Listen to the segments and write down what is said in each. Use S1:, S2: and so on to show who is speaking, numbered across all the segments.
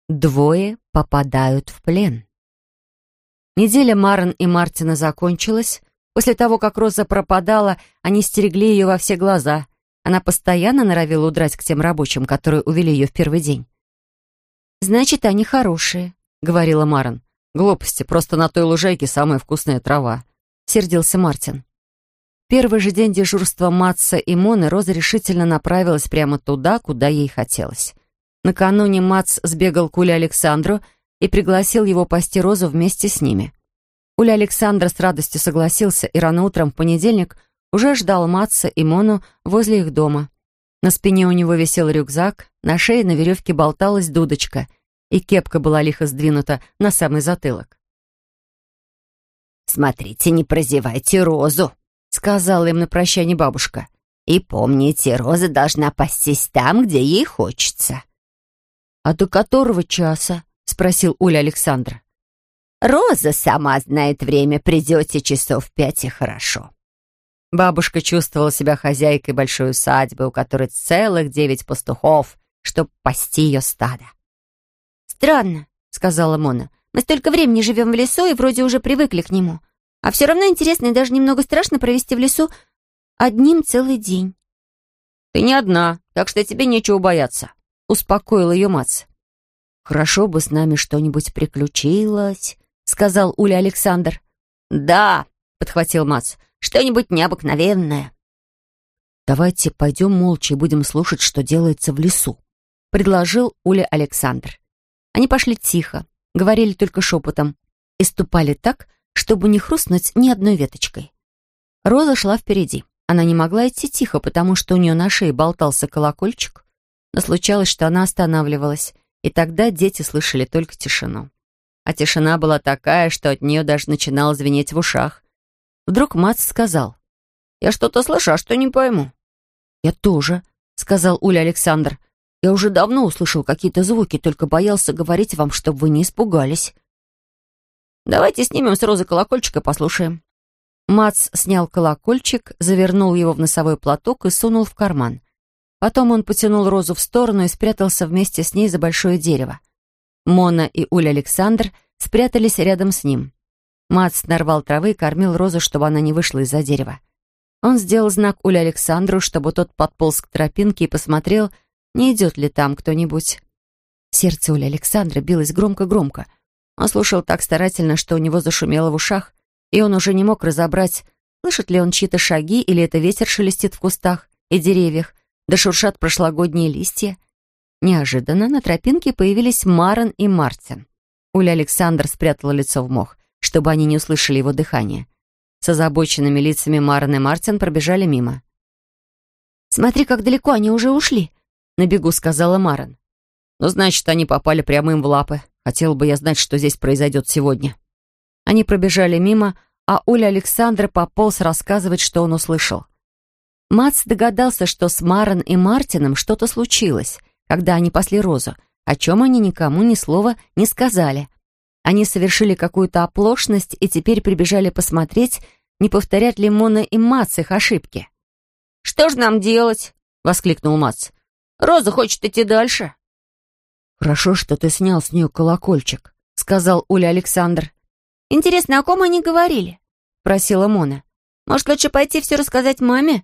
S1: Двое попадают в плен. Неделя Марен и Мартина закончилась. После того, как Роза пропадала, они стерегли ее во все глаза. Она постоянно норовила удрать к тем рабочим, которые увели ее в первый день. «Значит, они хорошие», — говорила Марен. «Глупости, просто на той лужайке самая вкусная трава», — сердился Мартин. В первый же день дежурства Матса и Моны Роза решительно направилась прямо туда, куда ей хотелось. Накануне Матс сбегал к Уле Александру и пригласил его пасти Розу вместе с ними. Уля Александр с радостью согласился, и рано утром в понедельник уже ждал Матса и Мону возле их дома. На спине у него висел рюкзак, на шее на веревке болталась дудочка, и кепка была лихо сдвинута на самый затылок.
S2: «Смотрите, не прозевайте Розу», — сказала им на прощание бабушка. «И помните, Роза должна пастись там, где ей хочется».
S1: «А до которого часа?» — спросил Уля Александр.
S2: «Роза сама знает время, придете часов в 5 и хорошо».
S1: Бабушка чувствовала себя хозяйкой большой усадьбы, у которой целых 9 пастухов, чтобы пасти ее стадо.
S3: «Странно», — сказала Мона. «Мы столько времени живем в лесу и вроде уже привыкли к нему. А все равно интересно и даже немного страшно провести в лесу одним целый день».
S1: «Ты не одна, так что тебе нечего бояться», — успокоил ее Мац. «Хорошо бы с нами что-нибудь приключилось», — сказал Уля Александр.
S2: «Да», — подхватил Мац, — «что-нибудь необыкновенное».
S1: «Давайте пойдем молча и будем слушать, что делается в лесу», — предложил Уля Александр. Они пошли тихо, говорили только шепотом и ступали так, чтобы не хрустнуть ни одной веточкой. Роза шла впереди. Она не могла идти тихо, потому что у нее на шее болтался колокольчик, но случалось, что она останавливалась, и тогда дети слышали только тишину. А тишина была такая, что от нее даже начинало звенеть в ушах. Вдруг Мац сказал: «Я что-то слышу, а что не пойму». «Я тоже», — сказал Уля Александр. «Я уже давно услышал какие-то звуки, только боялся говорить вам, чтобы вы не испугались». «Давайте снимем с Розы колокольчик и послушаем». Мац снял колокольчик, завернул его в носовой платок и сунул в карман. Потом он потянул Розу в сторону и спрятался вместе с ней за большое дерево. Мона и Уля Александр спрятались рядом с ним. Мац нарвал травы и кормил Розу, чтобы она не вышла из-за дерева. Он сделал знак Уле Александру, чтобы тот подполз к тропинке и посмотрел, не идет ли там кто-нибудь. Сердце Ули Александра билось громко-громко. Он слушал так старательно, что у него зашумело в ушах, и он уже не мог разобрать, слышит ли он чьи-то шаги, или это ветер шелестит в кустах и деревьях, да шуршат прошлогодние листья. Неожиданно на тропинке появились Марен и Мартин. Уля Александр спрятала лицо в мох, чтобы они не услышали его дыхание. С озабоченными лицами Марен и Мартин пробежали мимо.
S3: «Смотри, как далеко они уже ушли», — на бегу сказала Марен.
S1: «Ну, значит, они попали прямо им в лапы. Хотел бы я знать, что здесь произойдет сегодня». Они пробежали мимо, а Уля Александра пополз рассказывать, что он услышал. Мац догадался, что с Марен и Мартином что-то случилось, когда они пасли Розу, о чем они никому ни слова не сказали. Они совершили какую-то оплошность и теперь прибежали посмотреть, не повторят ли Мона и Мац их ошибки.
S2: «Что же нам делать?» — воскликнул Мац. «Роза хочет идти дальше».
S1: «Хорошо, что ты снял с нее колокольчик», — сказал Уля Александр.
S3: «Интересно, о ком они говорили?» — просила Мона. «Может, лучше пойти все рассказать маме?»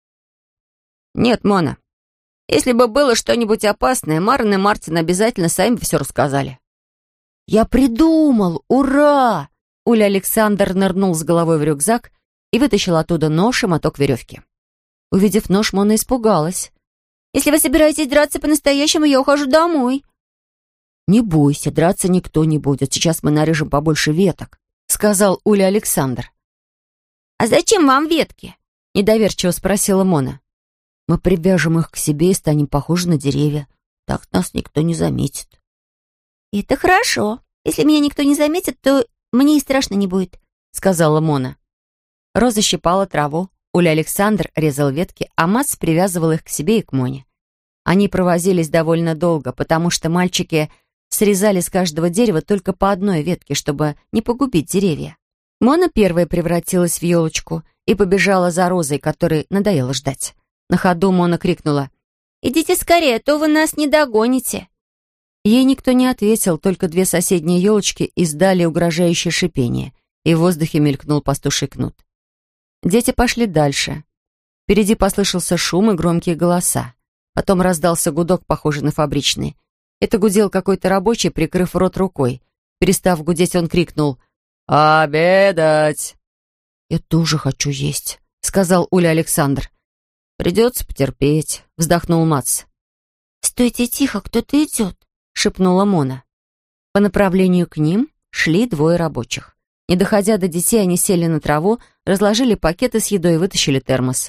S2: «Нет, Мона. Если бы было что-нибудь опасное, Марен и Мартин обязательно сами бы все рассказали».
S1: «Я придумал! Ура!» Уля Александр нырнул с головой в рюкзак и вытащил оттуда нож и моток веревки. Увидев нож, Мона испугалась.
S3: «Если вы собираетесь драться по-настоящему, я ухожу домой».
S1: «Не бойся, драться никто не будет. Сейчас мы нарежем побольше веток», — сказал Уля Александр.
S3: «А зачем вам ветки?»
S1: — недоверчиво спросила Мона. «Мы привяжем их к себе и станем похожи на деревья. Так нас никто не заметит».
S3: «Это хорошо. Если меня никто не заметит, то мне и страшно не будет», — сказала Мона.
S1: Роза щипала траву, Уля Александр резал ветки, а Мац привязывал их к себе и к Моне. Они провозились довольно долго, потому что мальчики срезали с каждого дерева только по одной ветке, чтобы не погубить деревья. Мона первая превратилась в елочку и побежала за Розой, которой надоело ждать. На ходу Мона крикнула:
S3: «Идите скорее, а то вы нас не догоните».
S1: Ей никто не ответил, только две соседние елочки издали угрожающее шипение, и в воздухе мелькнул пастуший кнут. Дети пошли дальше. Впереди послышался шум и громкие голоса. Потом раздался гудок, похожий на фабричный. Это гудел какой-то рабочий, прикрыв рот рукой. Перестав гудеть, он крикнул: «Обедать!» «Я тоже хочу есть», — сказал Уля Александр. «Придется потерпеть», — вздохнул Мац.
S3: «Стойте тихо, кто-то идет»,
S1: — шепнула Мона. По направлению к ним шли двое рабочих. Не доходя до детей, они сели на траву, разложили пакеты с едой и вытащили термос.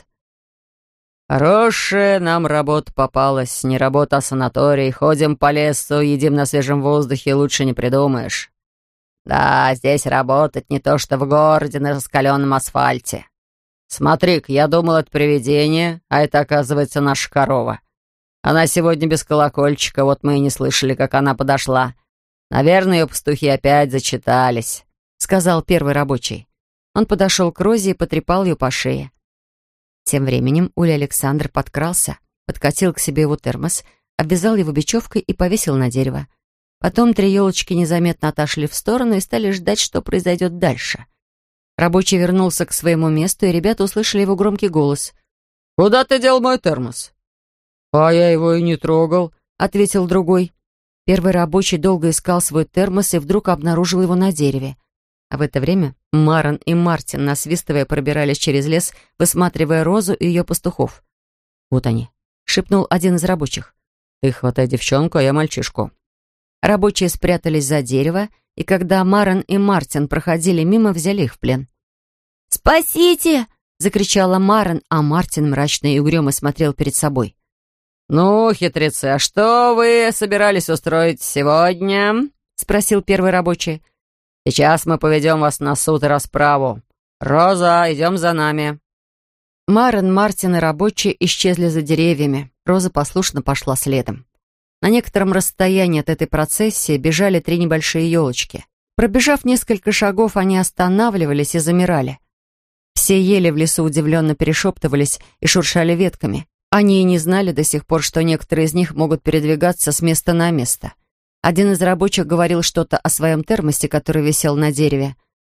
S1: «Хорошая нам работа попалась, не работа, а санаторий. Ходим по лесу, едим на свежем воздухе, лучше не придумаешь. Да, здесь работать не то что в городе на раскаленном асфальте. Смотри-ка, я думал, это привидение, а это, оказывается, наша корова. Она сегодня без колокольчика, вот мы и не слышали, как она подошла. Наверное, ее пастухи опять зачитались», — сказал первый рабочий. Он подошел к Розе и потрепал ее по шее. Тем временем Уля Александр подкрался, подкатил к себе его термос, обвязал его бечевкой и повесил на дерево. Потом три елочки незаметно отошли в сторону и стали ждать, что произойдет дальше. Рабочий вернулся к своему месту, и ребята услышали его громкий голос. «Куда ты дел мой термос?» «А я его и не трогал», — ответил другой. Первый рабочий долго искал свой термос и вдруг обнаружил его на дереве. А в это время Маран и Мартин, насвистывая, пробирались через лес, высматривая Розу и ее пастухов. «Вот они», — шепнул один из рабочих. «Ты хватай девчонку, а я мальчишку». Рабочие спрятались за дерево, и когда Маран и Мартин проходили мимо, взяли их в плен.
S3: «Спасите!» —
S1: закричала Маран, а Мартин мрачно и угрюмо смотрел перед собой. «Ну, хитрецы, а что вы собирались устроить сегодня?» — спросил первый рабочий. «Сейчас мы поведем вас на суд и расправу. Роза, идем за нами». Маран, Мартин и рабочие исчезли за деревьями. Роза послушно пошла следом. На некотором расстоянии от этой процессии бежали три небольшие елочки. Пробежав несколько шагов, они останавливались и замирали. Все ели в лесу удивленно перешептывались и шуршали ветками. Они и не знали до сих пор, что некоторые из них могут передвигаться с места на место. Один из рабочих говорил что-то о своем термосе, который висел на дереве.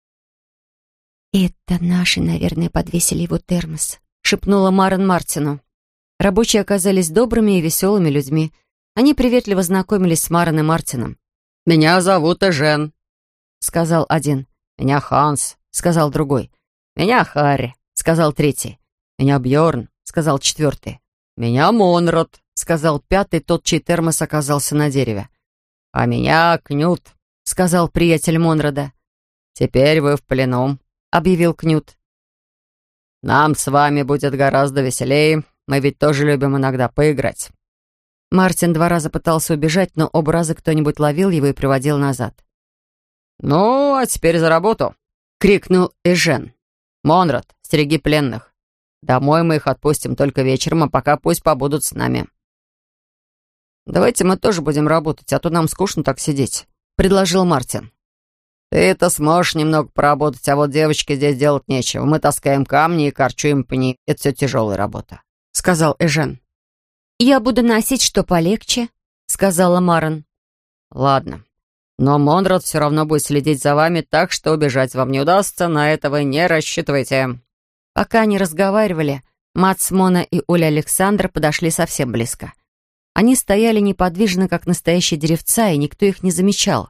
S3: «Это наши, наверное, подвесили его термос»,
S1: — шепнула Маран Мартину. Рабочие оказались добрыми и веселыми людьми. Они приветливо знакомились с Маран и Мартином. «Меня зовут Эжен», — сказал один. «Меня Ханс», — сказал другой. «Меня Харри», — сказал третий. «Меня Бьорн», — сказал четвертый. «Меня Монрад», — сказал пятый, тот, чей термос оказался на дереве. «А меня Кнют», — сказал приятель Монрада. «Теперь вы в плену», — объявил Кнют. «Нам с вами будет гораздо веселее. Мы ведь тоже любим иногда поиграть». Мартин 2 раза пытался убежать, но оба раза кто-нибудь ловил его и приводил назад. «Ну, а теперь за работу!» — крикнул Эжен. «Монрад, стереги пленных. Домой мы их отпустим только вечером, а пока пусть побудут с нами». «Давайте мы тоже будем работать, а то нам скучно так сидеть», — предложил Мартин. «Ты-то сможешь немного поработать, а вот девочке здесь делать нечего. Мы таскаем камни и корчуем пни. Это все тяжелая работа», — сказал Эжен.
S3: «Я буду носить что полегче», — сказала Маран.
S1: «Ладно. Но Монрад все равно будет следить за вами, так что убежать вам не удастся, на это вы не рассчитывайте». Пока они разговаривали, Мац, Мона и Уля Александр подошли совсем близко. Они стояли неподвижно, как настоящие деревца, и никто их не замечал.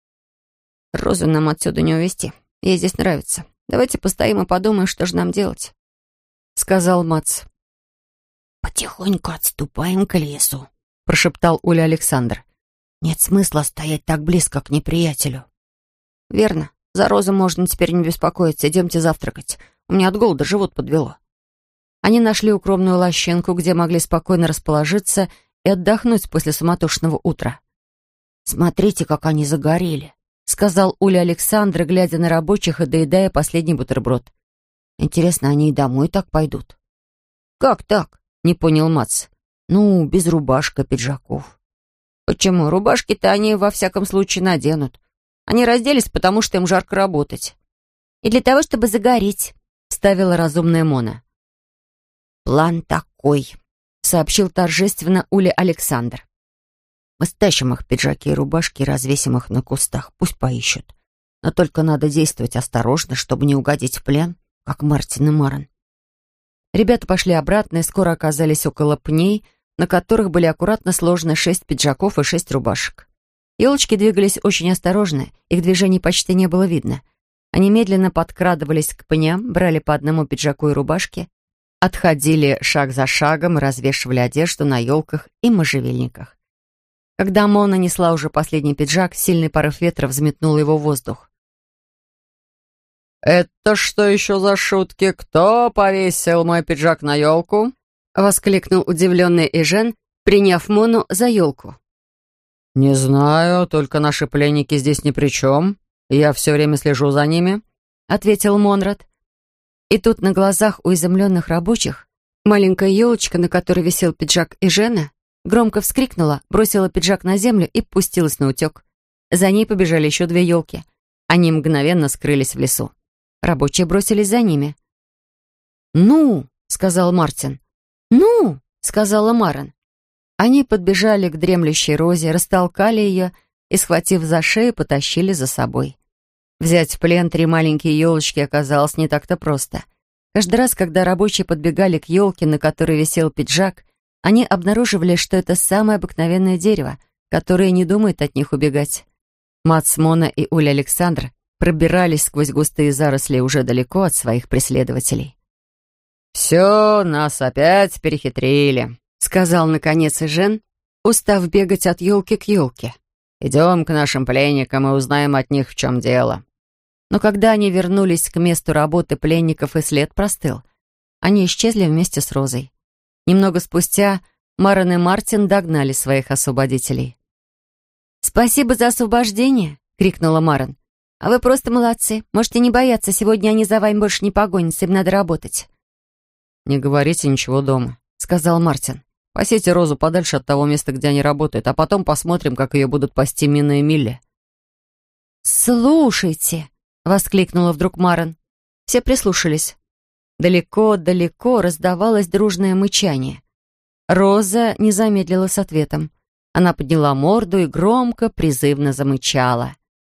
S1: «Розу нам отсюда не увезти. Ей здесь нравится. Давайте постоим и подумаем, что же нам делать», — сказал Мац.
S2: «Потихоньку отступаем к лесу»,
S1: — прошептал Уля Александр.
S2: «Нет смысла стоять так близко к неприятелю».
S1: «Верно. За Розу можно теперь не беспокоиться. Идемте завтракать. У меня от голода живот подвело». Они нашли укромную лощинку, где могли спокойно расположиться и отдохнуть после суматошного утра.
S2: «Смотрите, как они загорели»,
S1: — сказал Уля Александр, глядя на рабочих и доедая последний бутерброд.
S2: «Интересно, они и домой так пойдут?»
S1: «Как так?» — не понял Мац.
S2: «Ну, без рубашек и пиджаков».
S1: «Почему? Рубашки-то они во всяком случае наденут. Они разделись, потому что им жарко работать».
S3: «И для того, чтобы загореть», —
S1: вставила разумная Мона.
S2: «План такой»,
S1: — сообщил торжественно Уля Александр. Мы стащим их пиджаки и рубашки и развесим их на кустах. Пусть поищут. Но только надо действовать осторожно, чтобы не угодить в плен, как Мартин и Марен». Ребята пошли обратно и скоро оказались около пней, на которых были аккуратно сложены 6 пиджаков и 6 рубашек. Елочки двигались очень осторожно, их движений почти не было видно. Они медленно подкрадывались к пням, брали по одному пиджаку и рубашке, отходили шаг за шагом и развешивали одежду на елках и можжевельниках. Когда Мона несла уже последний пиджак, сильный порыв ветра взметнул его в воздух.
S4: «Это что еще за шутки? Кто повесил мой пиджак на елку?»
S1: — воскликнул удивленный Эжен, приняв Мону за елку.
S4: «Не знаю, только наши пленники здесь ни при чем. Я все время слежу за ними»,
S1: — ответил Монрад. И тут на глазах у изумленных рабочих маленькая елочка, на которой висел пиджак Эжена, громко вскрикнула, бросила пиджак на землю и пустилась на утек. За ней побежали еще 2 елки. Они мгновенно скрылись в лесу. Рабочие бросились за ними. «Ну!» — сказал Мартин. «Ну!» — сказала Марен. Они подбежали к дремлющей розе, растолкали ее и, схватив за шею, потащили за собой. Взять в плен 3 маленькие елочки оказалось не так-то просто. Каждый раз, когда рабочие подбегали к елке, на которой висел пиджак, они обнаруживали, что это самое обыкновенное дерево, которое не думает от них убегать. Мац, Мона и Уля Александр пробирались сквозь густые заросли уже далеко от своих преследователей.
S4: «Все, нас опять перехитрили»,
S1: — сказал наконец Эжен, устав бегать от елки к елке.
S4: «Идем к нашим пленникам и узнаем от них, в чем дело».
S1: Но когда они вернулись к месту работы пленников, и след простыл, они исчезли вместе с Розой. Немного спустя Марен и Мартин догнали своих освободителей. «Спасибо за освобождение!» — крикнула Марен. «А вы просто молодцы. Можете не бояться, сегодня они за вами больше не погонятся, им надо работать».
S4: «Не говорите ничего дома», — сказал Мартин. «Пасите Розу подальше от того места, где они работают, а потом посмотрим, как ее будут пасти Мина и Милли».
S1: «Слушайте!» — воскликнула вдруг Марен. Все прислушались. Далеко-далеко раздавалось дружное мычание. Роза не замедлила с ответом. Она подняла морду и громко, призывно замычала.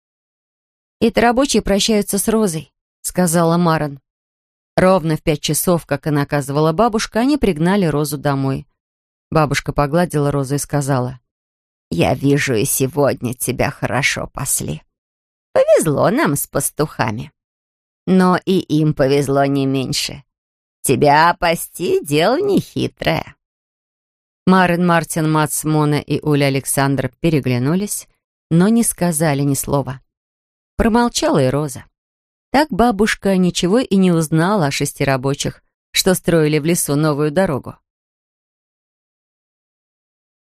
S1: «Это рабочие прощаются с Розой», — сказала Марен. Ровно в 5 часов, как и наказывала бабушка, они пригнали Розу домой. Бабушка погладила Розу и сказала:
S2: «Я вижу, и сегодня тебя хорошо пасли. Повезло нам с пастухами. Но и им повезло не меньше. Тебя пасти — дело нехитрое».
S1: Марен, Мартин, Мац, Мона и Уля Александр переглянулись, но не сказали ни слова. Промолчала и Роза. Так бабушка ничего и не узнала о 6 рабочих, что строили в лесу новую дорогу.